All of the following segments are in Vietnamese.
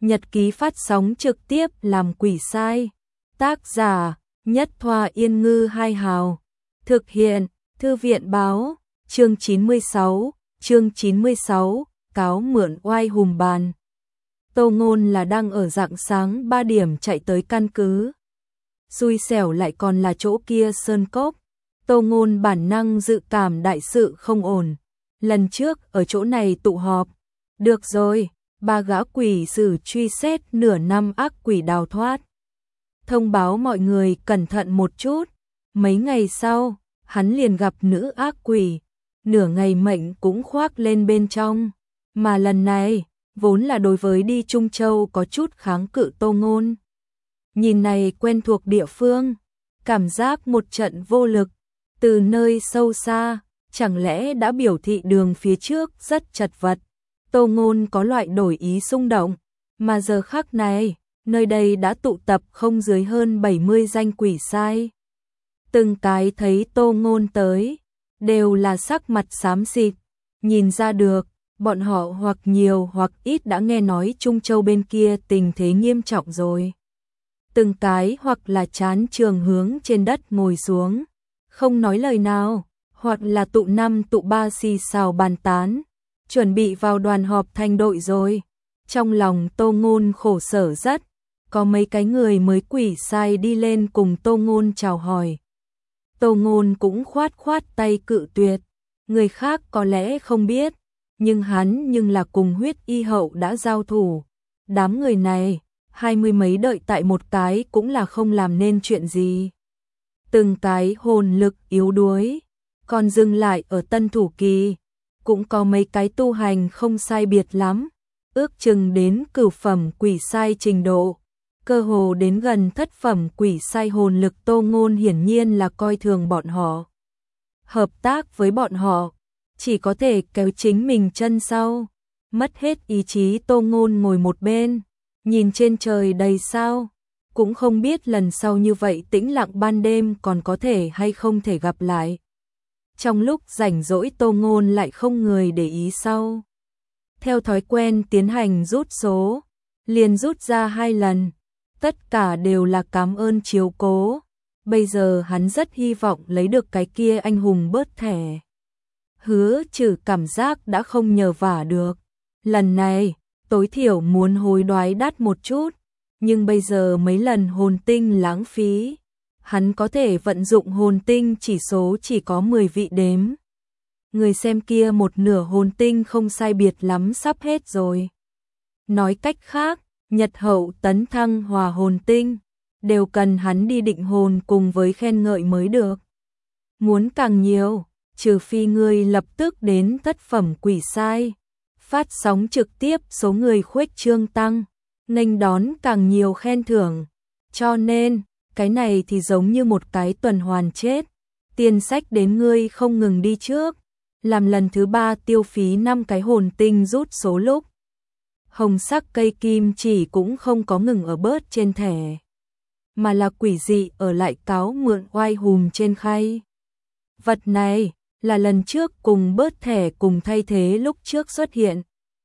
Nhật ký phát sóng trực tiếp làm quỷ sai. Tác giả Nhất Thoa Yên Ngư Hai Hào. Thực hiện Thư viện Báo. Chương 96, cáo mượn oai hùm bàn. Tô Ngôn là đang ở rạng sáng 3 điểm chạy tới căn cứ. Xui xẻo lại còn là chỗ kia sơn cốc. Tô Ngôn bản năng dự cảm đại sự không ổn. Lần trước ở chỗ này tụ họp. Được rồi, 3 gã quỷ sử truy xét nửa năm ác quỷ đào thoát. Thông báo mọi người cẩn thận một chút. Mấy ngày sau, hắn liền gặp nữ ác quỷ. Nửa ngày mệnh cũng khoác lên bên trong. Mà lần này, vốn là đối với đi Trung Châu có chút kháng cự Tô Ngôn. Nhìn này quen thuộc địa phương, cảm giác một trận vô lực. Từ nơi sâu xa, chẳng lẽ đã biểu thị đường phía trước rất chật vật. Tô Ngôn có loại đổi ý xung động, mà giờ khắc này, nơi đây đã tụ tập không dưới hơn 70 danh quỷ sai. Từng cái thấy Tô Ngôn tới, đều là sắc mặt xám xịt, nhìn ra được, bọn họ hoặc nhiều hoặc ít đã nghe nói Trung Châu bên kia tình thế nghiêm trọng rồi. Từng cái hoặc là chán trường hướng trên đất ngồi xuống, không nói lời nào, hoặc là tụ 5 tụ 3 xì xào bàn tán, chuẩn bị vào đoàn họp thành đội rồi. Trong lòng Tô Ngôn khổ sở rất, có mấy cái người mới quỷ sai đi lên cùng Tô Ngôn chào hỏi. Tô Ngôn cũng khoát khoát tay cự tuyệt, người khác có lẽ không biết, nhưng hắn là cùng huyết y hậu đã giao thủ. Đám người này, 20 mấy đợi tại một cái cũng là không làm nên chuyện gì. Từng cái hồn lực yếu đuối, còn dừng lại ở tân thủ kỳ, cũng có mấy cái tu hành không sai biệt lắm, ước chừng đến cửu phẩm quỷ sai trình độ, cơ hồ đến gần thất phẩm quỷ sai hồn lực. Tô Ngôn hiển nhiên là coi thường bọn họ. Hợp tác với bọn họ, chỉ có thể kéo chính mình chân sau. Mất hết ý chí, Tô Ngôn ngồi một bên, nhìn trên trời đầy sao, cũng không biết lần sau như vậy tĩnh lặng ban đêm còn có thể hay không thể gặp lại. Trong lúc rảnh rỗi Tô Ngôn lại không người để ý sau. Theo thói quen tiến hành rút số, liền rút ra 2 lần, tất cả đều là cảm ơn chiếu cố. Bây giờ hắn rất hy vọng lấy được cái kia anh hùng bớt thẻ. Hứa Trừ cảm giác đã không nhờ vả được. Lần này, tối thiểu muốn hối đoái đắt một chút, nhưng bây giờ mấy lần hồn tinh lãng phí, hắn có thể vận dụng hồn tinh chỉ số chỉ có 10 vị đếm. Người xem kia một nửa hồn tinh không sai biệt lắm sắp hết rồi. Nói cách khác, Nhật Hậu tấn thăng hòa hồn tinh, đều cần hắn đi định hồn cùng với khen ngợi mới được. Muốn càng nhiều, trừ phi ngươi lập tức đến thất phẩm quỷ sai. Phát sóng trực tiếp số người khuếch trương tăng, nghênh đón càng nhiều khen thưởng. Cho nên, cái này thì giống như một cái tuần hoàn chết. Tiền sách đến ngươi không ngừng đi trước, làm lần thứ 3 tiêu phí 5 cái hồn tinh rút số lúc. Hồng sắc cây kim chỉ cũng không có ngừng ở bớt trên thẻ, mà là quỷ dị ở lại cáo mượn oai hùm trên khay. Vật này là lần trước cùng bớt thẻ cùng thay thế lúc trước xuất hiện.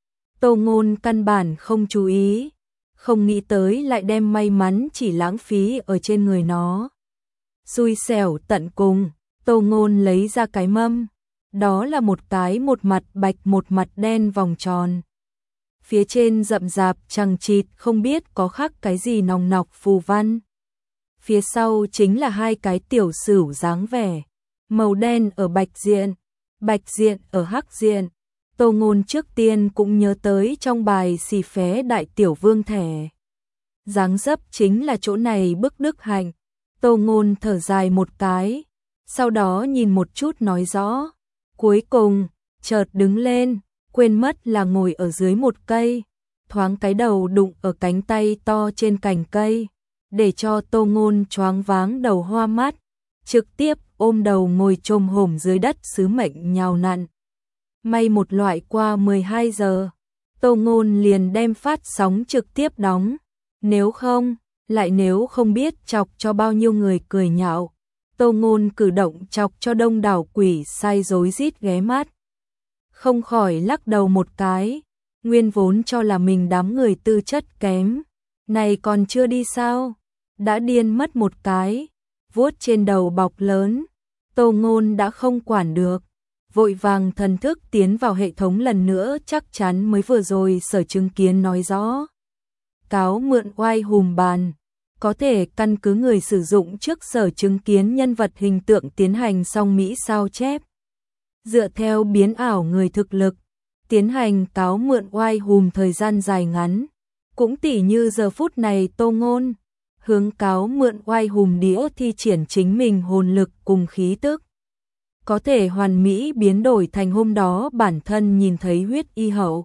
Tô Ngôn căn bản không chú ý, không nghĩ tới lại đem may mắn chỉ lãng phí ở trên người nó. Xui xẻo tận cùng, Tô Ngôn lấy ra cái mâm, đó là một cái một mặt bạch một mặt đen vòng tròn. Phía trên rậm rạp chằng chịt không biết có khắc cái gì nòng nọc phù văn. Phía sau chính là 2 cái tiểu sửu dáng vẻ, màu đen ở bạch diện ở hắc diện. Tô Ngôn trước tiên cũng nhớ tới trong bài xì phé đại tiểu vương thẻ. Dáng dấp chính là chỗ này bức đức hạnh. Tô Ngôn thở dài một cái, sau đó nhìn một chút nói rõ. Cuối cùng, chợt đứng lên, quên mất là ngồi ở dưới một cây, thoáng cái đầu đụng ở cánh tay to trên cành cây, để cho Tô Ngôn choáng váng đầu hoa mắt, trực tiếp ôm đầu ngồi chồm hổm dưới đất sứ mệnh nhào nặn. May một loại qua 12 giờ, Tô Ngôn liền đem phát sóng trực tiếp đóng, nếu không biết chọc cho bao nhiêu người cười nhạo. Tô Ngôn cử động chọc cho đông đảo quỷ sai rối rít ghé mắt. Không khỏi lắc đầu một cái, nguyên vốn cho là mình đám người tư chất kém, này còn chưa đi sao, đã điên mất một cái, vuốt trên đầu bọc lớn, Tô Ngôn đã không quản được, vội vàng thần thức tiến vào hệ thống lần nữa, chắc chắn mới vừa rồi sở chứng kiến nói rõ. Cáo mượn oai hùm bàn, có thể căn cứ người sử dụng trước sở chứng kiến nhân vật hình tượng tiến hành song Mỹ sao chép. Dựa theo biến ảo người thực lực, tiến hành cáo mượn oai hùm thời gian dài ngắn. Cũng tỉ như giờ phút này Tô Ngôn, hướng cáo mượn oai hùm đĩa thi triển chính mình hồn lực cùng khí tức. Có thể hoàn mỹ biến đổi thành hôm đó bản thân nhìn thấy huyết y hậu.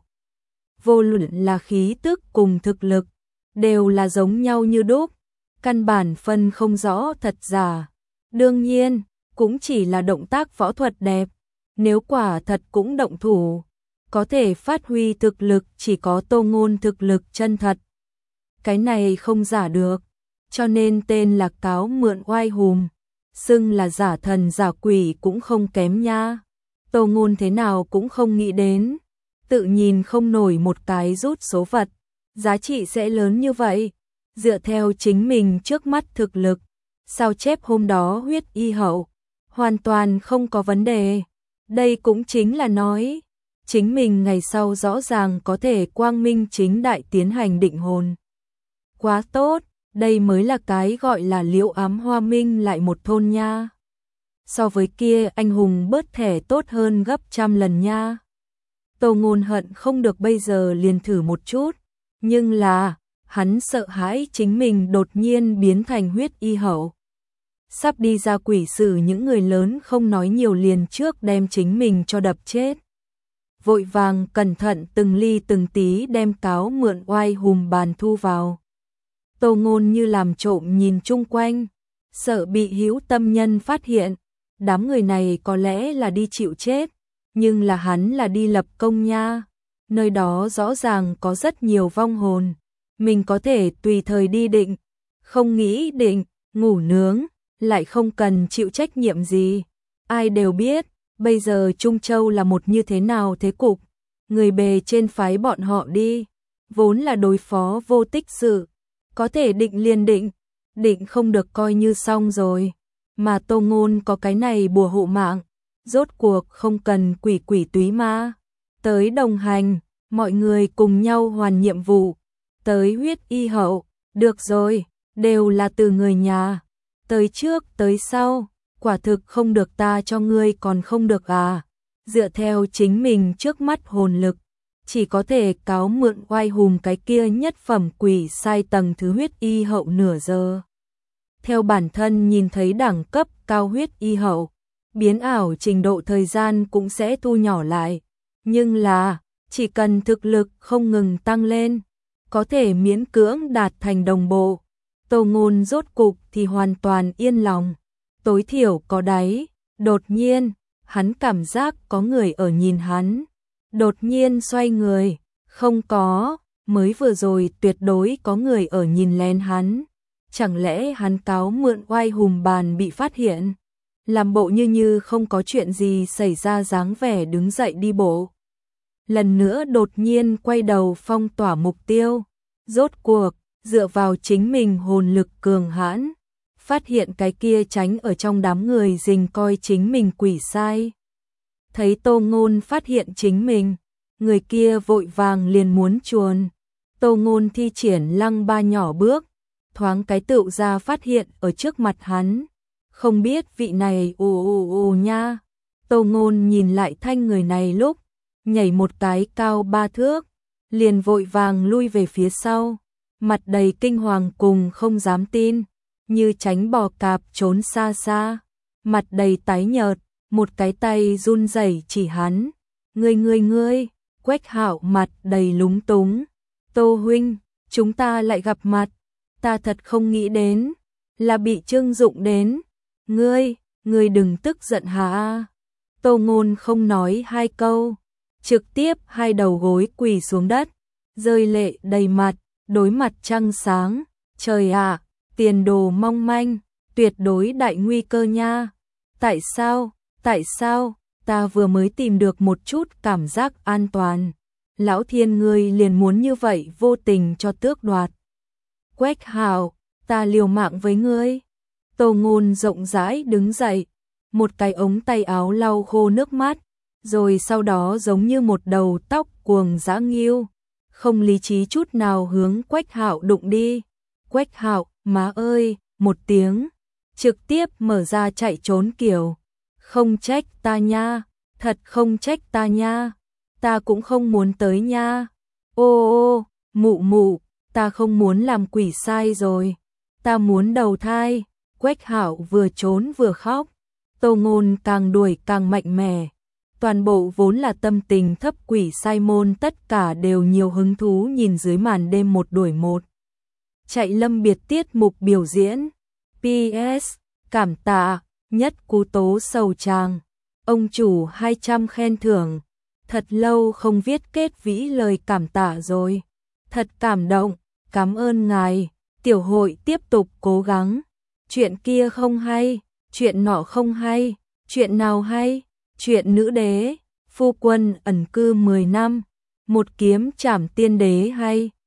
Vô luận là khí tức cùng thực lực, đều là giống nhau như đúc, căn bản phân không rõ thật giả. Đương nhiên, cũng chỉ là động tác võ thuật đẹp, nếu quả thật cũng động thủ, có thể phát huy thực lực chỉ có Tô Ngôn thực lực chân thật. Cái này không giả được, cho nên tên là cáo mượn oai hùm, xưng là giả thần giả quỷ cũng không kém nha. Tô Ngôn thế nào cũng không nghĩ đến, tự nhìn không nổi một cái rút số vật, giá trị sẽ lớn như vậy. Dựa theo chính mình trước mắt thực lực, sao chép hôm đó huyết y hậu, hoàn toàn không có vấn đề. Đây cũng chính là nói, chính mình ngày sau rõ ràng có thể quang minh chính đại tiến hành định hồn. Quá tốt, đây mới là cái gọi là liễu ám hoa minh lại một thôn nha. So với kia anh hùng bớt thẻ tốt hơn gấp trăm lần nha. Tô Ngôn hận không được bây giờ liền thử một chút, nhưng là, hắn sợ hãi chính mình đột nhiên biến thành huyết y hậu. Sắp đi ra quỷ sử những người lớn không nói nhiều liền trước đem chính mình cho đập chết. Vội vàng cẩn thận từng ly từng tí đem cáo mượn oai hùm bàn thu vào. Tô Ngôn như làm trộm nhìn chung quanh, sợ bị hữu tâm nhân phát hiện, đám người này có lẽ là đi chịu chết, nhưng là hắn là đi lập công nha, nơi đó rõ ràng có rất nhiều vong hồn, mình có thể tùy thời đi định, không nghĩ định, ngủ nướng, lại không cần chịu trách nhiệm gì. Ai đều biết, bây giờ Trung Châu là một như thế nào thế cục, người bề trên phái bọn họ đi, vốn là đối phó vô tích sự, có thể định liền định, định không được coi như xong rồi, mà Tô Ngôn có cái này bùa hộ mạng, rốt cuộc không cần quỷ quỷ túy ma, tới đồng hành, mọi người cùng nhau hoàn nhiệm vụ, tới huyết y hậu, được rồi, đều là từ người nhà, tới trước tới sau, quả thực không được ta cho ngươi còn không được à, dựa theo chính mình trước mắt hồn lực, chỉ có thể cáo mượn oai hùm cái kia nhất phẩm quỷ sai tầng thứ huyết y hậu nửa giờ. Theo bản thân nhìn thấy đẳng cấp cao huyết y hậu, biến ảo trình độ thời gian cũng sẽ thu nhỏ lại, nhưng là, chỉ cần thực lực không ngừng tăng lên, có thể miễn cưỡng đạt thành đồng bộ. Tô Ngôn rốt cục thì hoàn toàn yên lòng, tối thiểu có đáy, đột nhiên, hắn cảm giác có người ở nhìn hắn, đột nhiên xoay người, không có, mới vừa rồi tuyệt đối có người ở nhìn lén hắn, chẳng lẽ hắn cáo mượn oai hùm bàn bị phát hiện, làm bộ như không có chuyện gì xảy ra dáng vẻ đứng dậy đi bộ. Lần nữa đột nhiên quay đầu phong tỏa mục tiêu, rốt cuộc, dựa vào chính mình hồn lực cường hãn, phát hiện cái kia tránh ở trong đám người rình coi chính mình quỷ sai. Thấy Tô Ngôn phát hiện chính mình, người kia vội vàng liền muốn chuồn. Tô Ngôn thi triển lăng ba nhỏ bước, thoáng cái tựu ra phát hiện ở trước mặt hắn. Không biết vị này nha. Tô Ngôn nhìn lại thanh người này lúc, nhảy một cái cao 3 thước, liền vội vàng lui về phía sau, mặt đầy kinh hoàng cùng không dám tin, như tránh bò cạp trốn xa xa, mặt đầy tái nhợt, một cái tay run rẩy chỉ hắn. Ngươi, Quách Hạo mặt đầy lúng túng. Tô huynh, chúng ta lại gặp mặt, ta thật không nghĩ đến, là bị Trương Dụng đến. Ngươi đừng tức giận hả? Tô Ngôn không nói hai câu, trực tiếp hai đầu gối quỳ xuống đất, rơi lệ đầy mặt, đối mặt trăng sáng. Trời ạ, tiền đồ mong manh, tuyệt đối đại nguy cơ nha. Tại sao, ta vừa mới tìm được một chút cảm giác an toàn. Lão Thiên ngươi liền muốn như vậy vô tình cho tước đoạt. Quách Hạo, ta liều mạng với ngươi. Tô Ngôn rộng rãi đứng dậy, một cái ống tay áo lau khô nước mắt, rồi sau đó giống như một đầu tóc cuồng dã nghiêu, không lý trí chút nào hướng Quách Hạo đụng đi. Quách Hạo, má ơi, một tiếng, trực tiếp mở ra chạy trốn kiểu. Không trách ta nha, thật không trách ta nha, ta cũng không muốn tới nha. Ô ô, mụ mụ, ta không muốn làm quỷ sai rồi, ta muốn đầu thai. Quách Hạo vừa trốn vừa khóc, Tô Ngôn càng đuổi càng mạnh mẽ. Toàn bộ vốn là tâm tình thấp quỷ sai môn tất cả đều nhiều hứng thú nhìn dưới màn đêm một đuổi một. Chạy lâm biệt tiết mục biểu diễn. PS, cảm tạ, nhất cú tố sầu tràng. Ông chủ 200 khen thưởng. Thật lâu không viết kết vĩ lời cảm tạ rồi. Thật cảm động, cảm ơn ngài. Tiểu hội tiếp tục cố gắng. Chuyện kia không hay, chuyện nọ không hay, chuyện nào hay? Chuyện nữ đế, phu quân ẩn cư 10 năm, một kiếm trảm tiên đế hay.